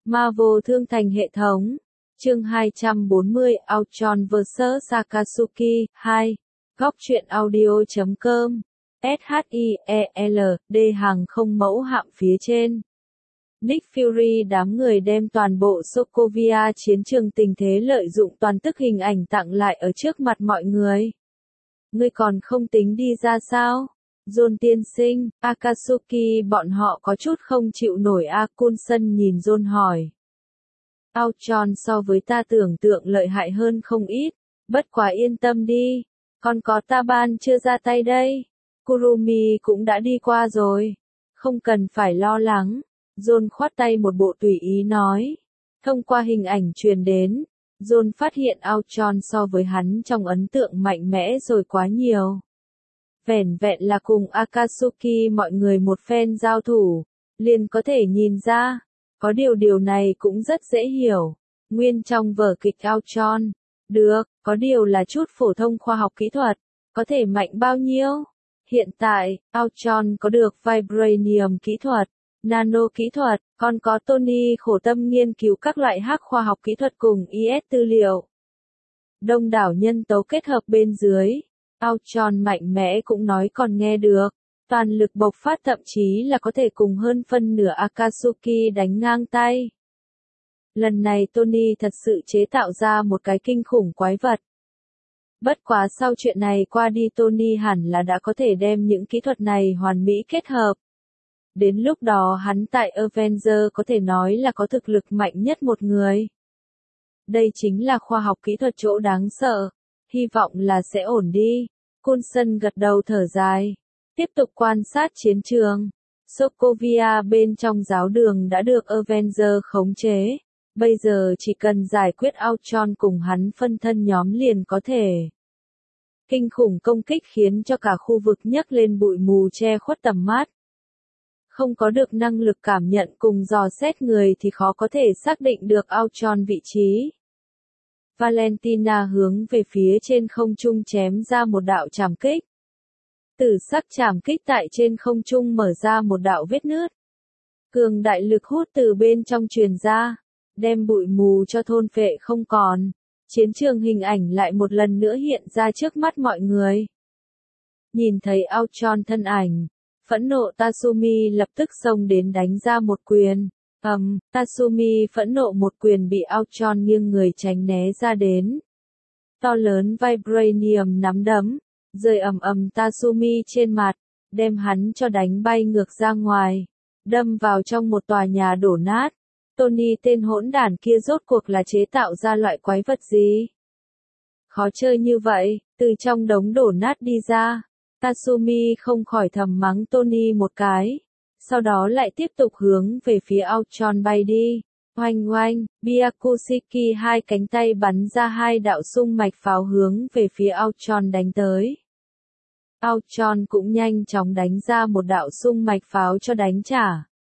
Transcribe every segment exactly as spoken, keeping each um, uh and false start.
Marvel Thương Thành Hệ Thống. Chương hai trăm bốn mươi Ultron versus. Akatsuki. hai. Góc truyện audio chấm com. S H I E L D hàng không mẫu hạm phía trên. Nick Fury đám người đem toàn bộ Sokovia chiến trường tình thế lợi dụng toàn tức hình ảnh tặng lại ở trước mặt mọi người. Ngươi còn không tính đi ra sao? John tiên sinh, Akatsuki bọn họ có chút không chịu nổi. A Coulson nhìn John hỏi. Ultron so với ta tưởng tượng lợi hại hơn không ít, bất quá yên tâm đi, còn có Taban chưa ra tay đây. Kurumi cũng đã đi qua rồi, không cần phải lo lắng. John khoát tay một bộ tùy ý nói. Thông qua hình ảnh truyền đến, John phát hiện Ultron so với hắn trong ấn tượng mạnh mẽ rồi quá nhiều. Vẻn vẹn là cùng Akatsuki mọi người một phen giao thủ, liền có thể nhìn ra. Có điều điều này cũng rất dễ hiểu. Nguyên trong vở kịch Ultron, được, có điều là chút phổ thông khoa học kỹ thuật, có thể mạnh bao nhiêu? Hiện tại, Ultron có được Vibranium kỹ thuật, nano kỹ thuật, còn có Tony khổ tâm nghiên cứu các loại hack khoa học kỹ thuật cùng i ét tư liệu. Đông đảo nhân tố kết hợp bên dưới, Ultron mạnh mẽ cũng nói còn nghe được. Toàn lực bộc phát thậm chí là có thể cùng hơn phân nửa Akatsuki đánh ngang tay. Lần này Tony thật sự chế tạo ra một cái kinh khủng quái vật. Bất quá sau chuyện này qua đi Tony hẳn là đã có thể đem những kỹ thuật này hoàn mỹ kết hợp. Đến lúc đó hắn tại Avengers có thể nói là có thực lực mạnh nhất một người. Đây chính là khoa học kỹ thuật chỗ đáng sợ. Hy vọng là sẽ ổn đi. Coulson gật đầu thở dài. Tiếp tục quan sát chiến trường. Sokovia bên trong giáo đường đã được Avengers khống chế. Bây giờ chỉ cần giải quyết Ultron cùng hắn phân thân nhóm liền có thể. Kinh khủng công kích khiến cho cả khu vực nhấc lên bụi mù che khuất tầm mắt. Không có được năng lực cảm nhận cùng dò xét người thì khó có thể xác định được Ultron vị trí. Valentina hướng về phía trên không trung chém ra một đạo trảm kích. Tử sắc trảm kích tại trên không trung mở ra một đạo vết nứt. Cường đại lực hút từ bên trong truyền ra, đem bụi mù cho thôn phệ không còn. Chiến trường hình ảnh lại một lần nữa hiện ra trước mắt mọi người. Nhìn thấy Ultron thân ảnh, phẫn nộ Tatsumi lập tức xông đến đánh ra một quyền. Ầm, um, Tatsumi phẫn nộ một quyền bị Ultron nghiêng người tránh né ra đến. To lớn Vibranium nắm đấm, rơi ầm ầm Tatsumi trên mặt, đem hắn cho đánh bay ngược ra ngoài, đâm vào trong một tòa nhà đổ nát. Tony tên hỗn đản kia rốt cuộc là chế tạo ra loại quái vật gì? Khó chơi như vậy, từ trong đống đổ nát đi ra. Tatsumi không khỏi thầm mắng Tony một cái. Sau đó lại tiếp tục hướng về phía Ultron bay đi. Oanh oanh, Byakushiki hai cánh tay bắn ra hai đạo xung mạch pháo hướng về phía Ultron đánh tới. Ultron cũng nhanh chóng đánh ra một đạo xung mạch pháo cho đánh trả.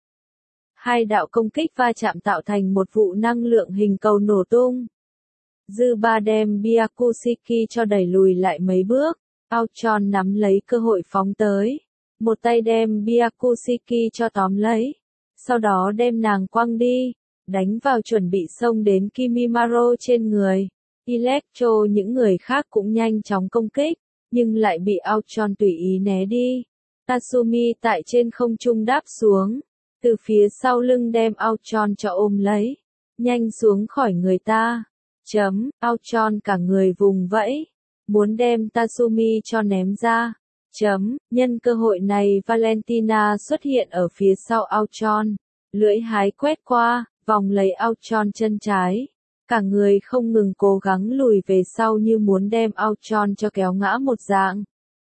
Hai đạo công kích va chạm tạo thành một vụ năng lượng hình cầu nổ tung. Dư ba đem Byakushiki cho đẩy lùi lại mấy bước. Ultron nắm lấy cơ hội phóng tới. Một tay đem Byakushiki cho tóm lấy. Sau đó đem nàng quăng đi. Đánh vào chuẩn bị xông đến Kimimaro trên người. Electro những người khác cũng nhanh chóng công kích. Nhưng lại bị Ultron tùy ý né đi. Tatsumi tại trên không trung đáp xuống. Từ phía sau lưng đem Ultron cho ôm lấy. Nhanh xuống khỏi người ta. Chấm, Ultron cả người vùng vẫy. Muốn đem Tatsumi cho ném ra. Chấm, nhân cơ hội này Valentina xuất hiện ở phía sau Ultron. Lưỡi hái quét qua, vòng lấy Ultron chân trái. Cả người không ngừng cố gắng lùi về sau như muốn đem Ultron cho kéo ngã một dạng.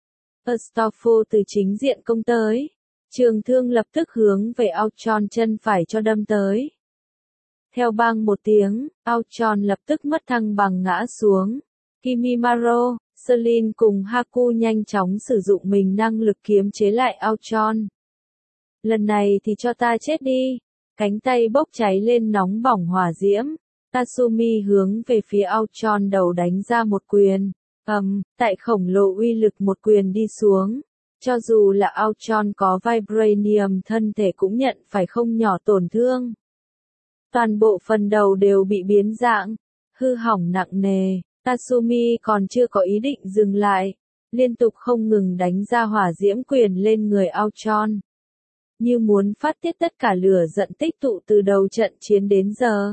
Astolfo từ chính diện công tới. Trường thương lập tức hướng về Ultron chân phải cho đâm tới. Theo bang một tiếng, Ultron lập tức mất thăng bằng ngã xuống. Kimimaro, Selin cùng Haku nhanh chóng sử dụng mình năng lực kiếm chế lại Ultron. Lần này thì cho ta chết đi. Cánh tay bốc cháy lên nóng bỏng hỏa diễm. Tatsumi hướng về phía Ultron đầu đánh ra một quyền. Ầm, um, tại khổng lồ uy lực một quyền đi xuống. Cho dù là Ultron có Vibranium thân thể cũng nhận phải không nhỏ tổn thương. Toàn bộ phần đầu đều bị biến dạng, hư hỏng nặng nề. Tatsumi còn chưa có ý định dừng lại, liên tục không ngừng đánh ra hỏa diễm quyền lên người Ultron, như muốn phát tiết tất cả lửa giận tích tụ từ đầu trận chiến đến giờ.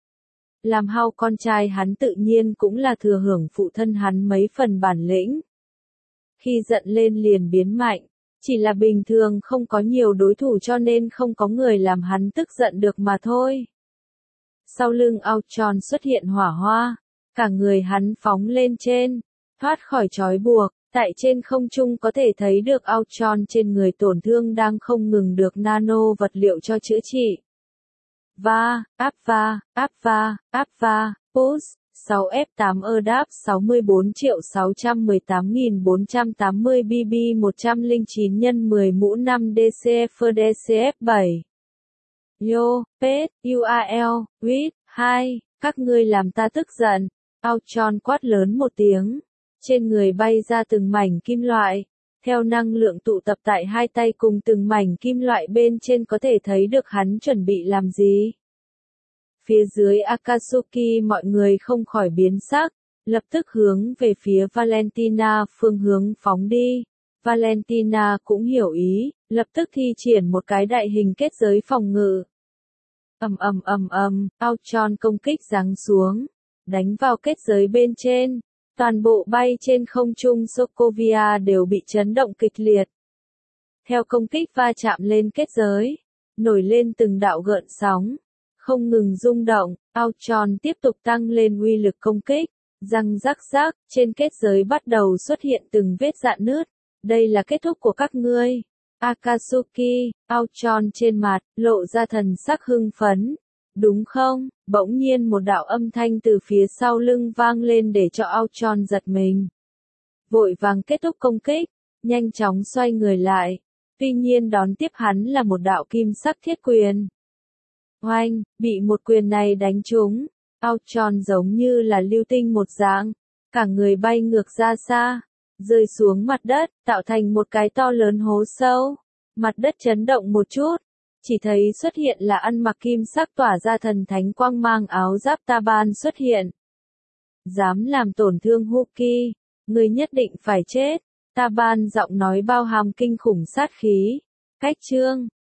Làm Hao con trai hắn tự nhiên cũng là thừa hưởng phụ thân hắn mấy phần bản lĩnh. Khi giận lên liền biến mạnh, chỉ là bình thường không có nhiều đối thủ cho nên không có người làm hắn tức giận được mà thôi. Sau lưng Ultron xuất hiện hỏa hoa, cả người hắn phóng lên trên, thoát khỏi trói buộc, tại trên không trung có thể thấy được Ultron trên người tổn thương đang không ngừng được nano vật liệu cho chữa trị. Va, áp va, áp va, áp va, push, sáu F tám ơ đáp sáu mươi bốn triệu sáu trăm mười tám nghìn bốn trăm tám mươi B B một trăm lẻ chín nhân mười mũ năm D C F D C F bảy. Yo, Pet, U A L, Wit, hai, các ngươi làm ta tức giận. Ultron quát lớn một tiếng. Trên người bay ra từng mảnh kim loại. Theo năng lượng tụ tập tại hai tay cùng từng mảnh kim loại bên trên có thể thấy được hắn chuẩn bị làm gì. Phía dưới Akatsuki mọi người không khỏi biến sắc, lập tức hướng về phía Valentina phương hướng phóng đi. Valentina cũng hiểu ý, lập tức thi triển một cái đại hình kết giới phòng ngự. Ầm ầm ầm ầm, Ultron công kích giáng xuống, đánh vào kết giới bên trên. Toàn bộ bay trên không trung Sokovia đều bị chấn động kịch liệt. Theo công kích va chạm lên kết giới, nổi lên từng đạo gợn sóng, không ngừng rung động, Ultron tiếp tục tăng lên uy lực công kích, răng rắc rắc, trên kết giới bắt đầu xuất hiện từng vết rạn nứt. Đây là kết thúc của các ngươi. Akatsuki, Ultron trên mặt, lộ ra thần sắc hưng phấn. Đúng không? Bỗng nhiên một đạo âm thanh từ phía sau lưng vang lên để cho Ultron giật mình. Vội vàng kết thúc công kích, nhanh chóng xoay người lại. Tuy nhiên đón tiếp hắn là một đạo kim sắc thiết quyền. Oanh, bị một quyền này đánh trúng. Ultron giống như là lưu tinh một dạng. Cả người bay ngược ra xa, rơi xuống mặt đất, tạo thành một cái to lớn hố sâu. Mặt đất chấn động một chút. Chỉ thấy xuất hiện là ăn mặc kim sắc tỏa ra thần thánh quang mang áo giáp Taban xuất hiện. Dám làm tổn thương Huki, người nhất định phải chết. Taban giọng nói bao hàm kinh khủng sát khí. Cách chương